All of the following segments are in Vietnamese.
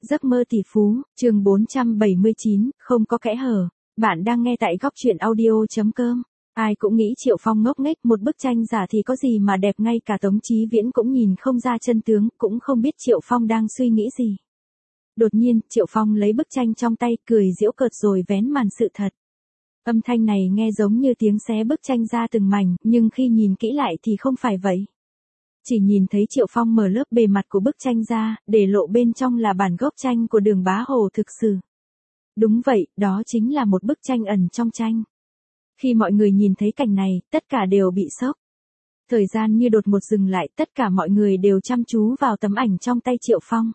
Giấc mơ tỷ phú, chương 479, không có kẽ hở. Bạn đang nghe tại góc truyện audio.com. Ai cũng nghĩ Triệu Phong ngốc nghếch, một bức tranh giả thì có gì mà đẹp, ngay cả Tống Chí Viễn cũng nhìn không ra chân tướng, cũng không biết Triệu Phong đang suy nghĩ gì. Đột nhiên, Triệu Phong lấy bức tranh trong tay, cười giễu cợt rồi vén màn sự thật. Âm thanh này nghe giống như tiếng xé bức tranh ra từng mảnh, nhưng khi nhìn kỹ lại thì không phải vậy. Chỉ nhìn thấy Triệu Phong mở lớp bề mặt của bức tranh ra, để lộ bên trong là bản gốc tranh của Đường Bá Hồ thực sự. Đúng vậy, đó chính là một bức tranh ẩn trong tranh. Khi mọi người nhìn thấy cảnh này, tất cả đều bị sốc. Thời gian như đột một dừng lại, tất cả mọi người đều chăm chú vào tấm ảnh trong tay Triệu Phong.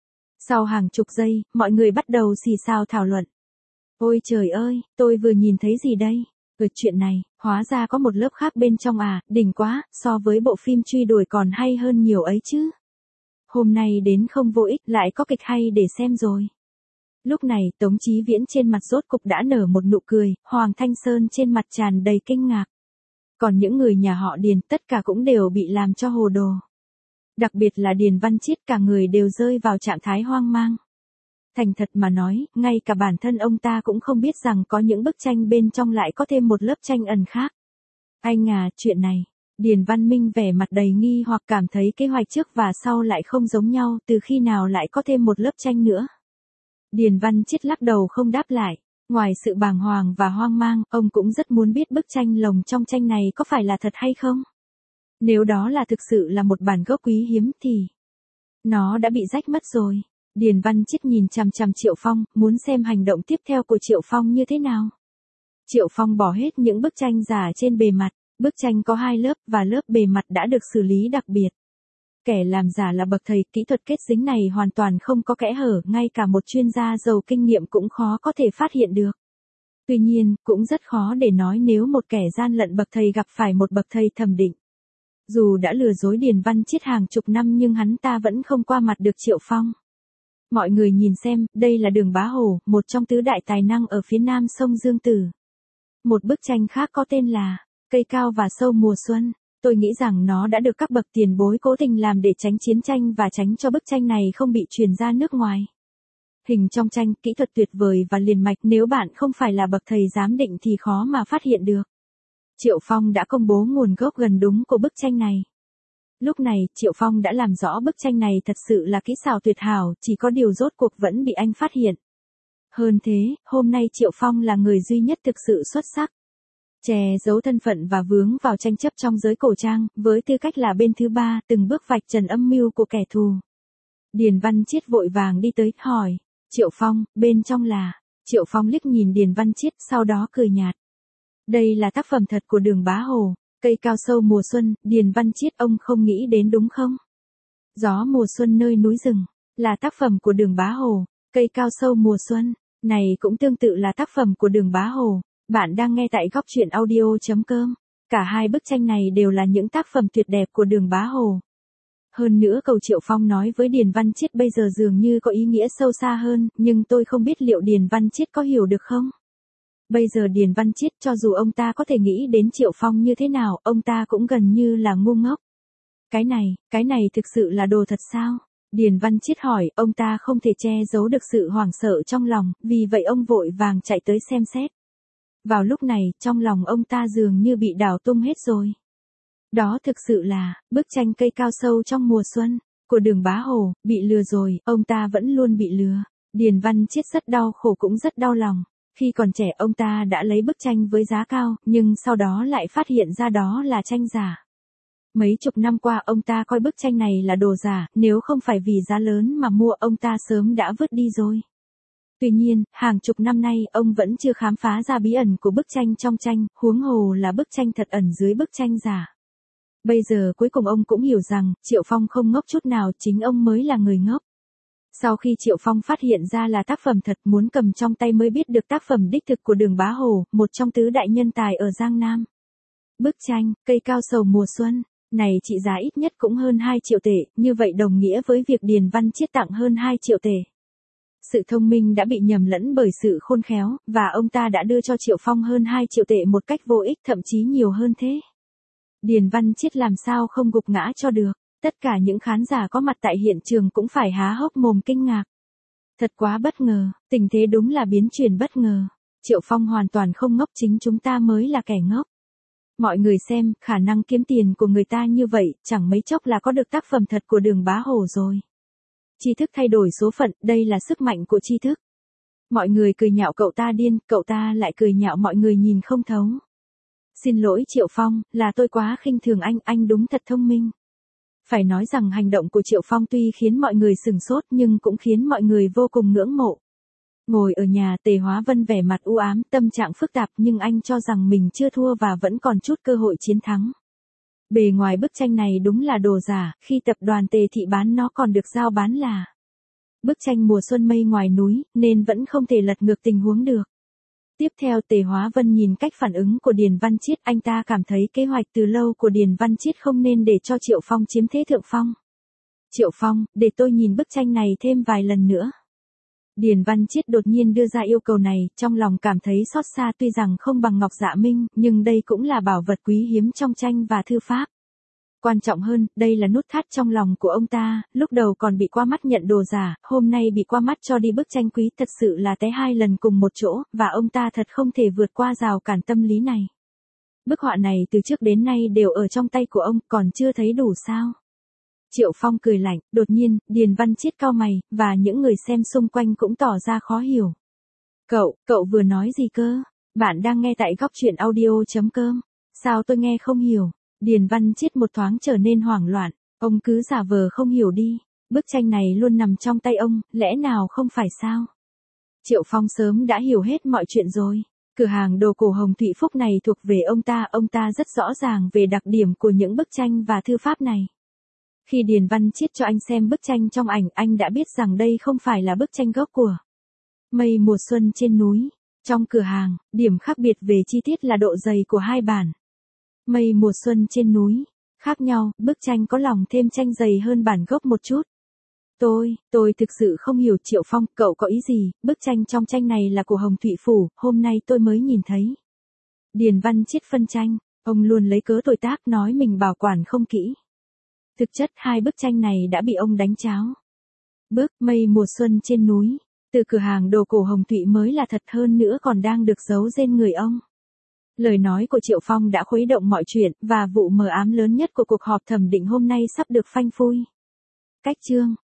Sau hàng chục giây, mọi người bắt đầu xì xào thảo luận. Ôi trời ơi, tôi vừa nhìn thấy gì đây? Chuyện này, hóa ra có một lớp khác bên trong à, đỉnh quá, so với bộ phim truy đuổi còn hay hơn nhiều ấy chứ. Hôm nay đến không vô ích, lại có kịch hay để xem rồi. Lúc này, Tống Chí Viễn trên mặt rốt cục đã nở một nụ cười, Hoàng Thanh Sơn trên mặt tràn đầy kinh ngạc. Còn những người nhà họ Điền, tất cả cũng đều bị làm cho hồ đồ. Đặc biệt là Điền Văn Chiết, cả người đều rơi vào trạng thái hoang mang. Thành thật mà nói, ngay cả bản thân ông ta cũng không biết rằng có những bức tranh bên trong lại có thêm một lớp tranh ẩn khác. Anh à, chuyện này, Điền Văn Minh vẻ mặt đầy nghi hoặc cảm thấy kế hoạch trước và sau lại không giống nhau, từ khi nào lại có thêm một lớp tranh nữa. Điền Văn Chiết lắc đầu không đáp lại, ngoài sự bàng hoàng và hoang mang, ông cũng rất muốn biết bức tranh lồng trong tranh này có phải là thật hay không. Nếu đó là thực sự là một bản gốc quý hiếm thì nó đã bị rách mất rồi. Điền Văn Chiết nhìn chằm chằm Triệu Phong, muốn xem hành động tiếp theo của Triệu Phong như thế nào. Triệu Phong bỏ hết những bức tranh giả trên bề mặt, bức tranh có 2 lớp và lớp bề mặt đã được xử lý đặc biệt. Kẻ làm giả là bậc thầy, kỹ thuật kết dính này hoàn toàn không có kẽ hở, ngay cả một chuyên gia giàu kinh nghiệm cũng khó có thể phát hiện được. Tuy nhiên, cũng rất khó để nói nếu một kẻ gian lận bậc thầy gặp phải một bậc thầy thẩm định. Dù đã lừa dối Điền Văn Chiết hàng chục năm nhưng hắn ta vẫn không qua mặt được Triệu Phong. Mọi người nhìn xem, đây là Đường Bá Hồ, một trong tứ đại tài năng ở phía nam sông Dương Tử. Một bức tranh khác có tên là Cây cao và sâu mùa xuân. Tôi nghĩ rằng nó đã được các bậc tiền bối cố tình làm để tránh chiến tranh và tránh cho bức tranh này không bị truyền ra nước ngoài. Hình trong tranh, kỹ thuật tuyệt vời và liền mạch, nếu bạn không phải là bậc thầy giám định thì khó mà phát hiện được. Triệu Phong đã công bố nguồn gốc gần đúng của bức tranh này. Lúc này, Triệu Phong đã làm rõ bức tranh này thật sự là kỹ xảo tuyệt hảo, chỉ có điều rốt cuộc vẫn bị anh phát hiện. Hơn thế, hôm nay Triệu Phong là người duy nhất thực sự xuất sắc. Che giấu thân phận và vướng vào tranh chấp trong giới cổ trang, với tư cách là bên thứ ba, từng bước vạch trần âm mưu của kẻ thù. Điền Văn Chiết vội vàng đi tới, hỏi, Triệu Phong, bên trong là... Triệu Phong liếc nhìn Điền Văn Chiết, sau đó cười nhạt. Đây là tác phẩm thật của Đường Bá Hồ. Cây cao sâu mùa xuân, Điền Văn Chiết, ông không nghĩ đến đúng không? Gió mùa xuân nơi núi rừng, là tác phẩm của Đường Bá Hồ. Cây cao sâu mùa xuân, này cũng tương tự là tác phẩm của Đường Bá Hồ. Bạn đang nghe tại góc truyện audio.com. Cả hai bức tranh này đều là những tác phẩm tuyệt đẹp của Đường Bá Hồ. Hơn nữa câu Triệu Phong nói với Điền Văn Chiết bây giờ dường như có ý nghĩa sâu xa hơn, nhưng tôi không biết liệu Điền Văn Chiết có hiểu được không? Bây giờ Điền Văn Chiết, cho dù ông ta có thể nghĩ đến Triệu Phong như thế nào, ông ta cũng gần như là ngu ngốc. Cái này thực sự là đồ thật sao? Điền Văn Chiết hỏi, ông ta không thể che giấu được sự hoảng sợ trong lòng, vì vậy ông vội vàng chạy tới xem xét. Vào lúc này, trong lòng ông ta dường như bị đảo tung hết rồi. Đó thực sự là, bức tranh cây cao sâu trong mùa xuân, của Đường Bá Hồ, bị lừa rồi, ông ta vẫn luôn bị lừa. Điền Văn Chiết rất đau khổ cũng rất đau lòng. Khi còn trẻ ông ta đã lấy bức tranh với giá cao, nhưng sau đó lại phát hiện ra đó là tranh giả. Mấy chục năm qua ông ta coi bức tranh này là đồ giả, nếu không phải vì giá lớn mà mua ông ta sớm đã vứt đi rồi. Tuy nhiên, hàng chục năm nay ông vẫn chưa khám phá ra bí ẩn của bức tranh trong tranh, huống hồ là bức tranh thật ẩn dưới bức tranh giả. Bây giờ cuối cùng ông cũng hiểu rằng, Triệu Phong không ngốc chút nào, chính ông mới là người ngốc. Sau khi Triệu Phong phát hiện ra là tác phẩm thật, muốn cầm trong tay mới biết được tác phẩm đích thực của Đường Bá Hồ, một trong tứ đại nhân tài ở Giang Nam. Bức tranh, cây cao sầu mùa xuân, này trị giá ít nhất cũng hơn 2 triệu tệ, như vậy đồng nghĩa với việc Điền Văn Chiết tặng hơn 2 triệu tệ. Sự thông minh đã bị nhầm lẫn bởi sự khôn khéo, và ông ta đã đưa cho Triệu Phong hơn 2 triệu tệ một cách vô ích, thậm chí nhiều hơn thế. Điền Văn Chiết làm sao không gục ngã cho được. Tất cả những khán giả có mặt tại hiện trường cũng phải há hốc mồm kinh ngạc. Thật quá bất ngờ, tình thế đúng là biến chuyển bất ngờ. Triệu Phong hoàn toàn không ngốc, chính chúng ta mới là kẻ ngốc. Mọi người xem, khả năng kiếm tiền của người ta như vậy, chẳng mấy chốc là có được tác phẩm thật của Đường Bá Hổ rồi. Tri thức thay đổi số phận, đây là sức mạnh của tri thức. Mọi người cười nhạo cậu ta điên, cậu ta lại cười nhạo mọi người nhìn không thấu. Xin lỗi Triệu Phong, là tôi quá khinh thường anh đúng thật thông minh. Phải nói rằng hành động của Triệu Phong tuy khiến mọi người sửng sốt nhưng cũng khiến mọi người vô cùng ngưỡng mộ. Ngồi ở nhà, Tề Hóa Vân vẻ mặt u ám, tâm trạng phức tạp nhưng anh cho rằng mình chưa thua và vẫn còn chút cơ hội chiến thắng. Bề ngoài bức tranh này đúng là đồ giả, khi tập đoàn Tề Thị bán nó còn được giao bán là bức tranh mùa xuân mây ngoài núi, nên vẫn không thể lật ngược tình huống được. Tiếp theo Tề Hóa Vân nhìn cách phản ứng của Điền Văn Chiết, anh ta cảm thấy kế hoạch từ lâu của Điền Văn Chiết không nên để cho Triệu Phong chiếm thế thượng phong. Triệu Phong, để tôi nhìn bức tranh này thêm vài lần nữa. Điền Văn Chiết đột nhiên đưa ra yêu cầu này, trong lòng cảm thấy xót xa, tuy rằng không bằng Ngọc Dạ Minh, nhưng đây cũng là bảo vật quý hiếm trong tranh và thư pháp. Quan trọng hơn, đây là nút thắt trong lòng của ông ta, lúc đầu còn bị qua mắt nhận đồ giả, hôm nay bị qua mắt cho đi bức tranh quý, thật sự là té hai lần cùng một chỗ, và ông ta thật không thể vượt qua rào cản tâm lý này. Bức họa này từ trước đến nay đều ở trong tay của ông, còn chưa thấy đủ sao? Triệu Phong cười lạnh, đột nhiên, Điền Văn Chiết cau mày, và những người xem xung quanh cũng tỏ ra khó hiểu. Cậu vừa nói gì cơ? Bạn đang nghe tại góc truyện audio.com. Sao tôi nghe không hiểu? Điền Văn Chiết một thoáng trở nên hoảng loạn, ông cứ giả vờ không hiểu đi, bức tranh này luôn nằm trong tay ông, lẽ nào không phải sao? Triệu Phong sớm đã hiểu hết mọi chuyện rồi, cửa hàng đồ cổ Hồng Thụy Phúc này thuộc về ông ta rất rõ ràng về đặc điểm của những bức tranh và thư pháp này. Khi Điền Văn Chiết cho anh xem bức tranh trong ảnh, anh đã biết rằng đây không phải là bức tranh gốc của Mây mùa xuân trên núi. Trong cửa hàng, điểm khác biệt về chi tiết là độ dày của hai bản Mây mùa xuân trên núi. Khác nhau, bức tranh có lòng thêm tranh dày hơn bản gốc một chút. Tôi thực sự không hiểu Triệu Phong, cậu có ý gì, bức tranh trong tranh này là của Hồng Thụy Phủ, hôm nay tôi mới nhìn thấy. Điền Văn Chiết phân tranh, ông luôn lấy cớ tội tác nói mình bảo quản không kỹ. Thực chất hai bức tranh này đã bị ông đánh tráo. Bức Mây mùa xuân trên núi, từ cửa hàng đồ cổ Hồng Thụy mới là thật, hơn nữa còn đang được giấu trên người ông. Lời nói của Triệu Phong đã khuấy động mọi chuyện, và vụ mờ ám lớn nhất của cuộc họp thẩm định hôm nay sắp được phanh phui. Cách chương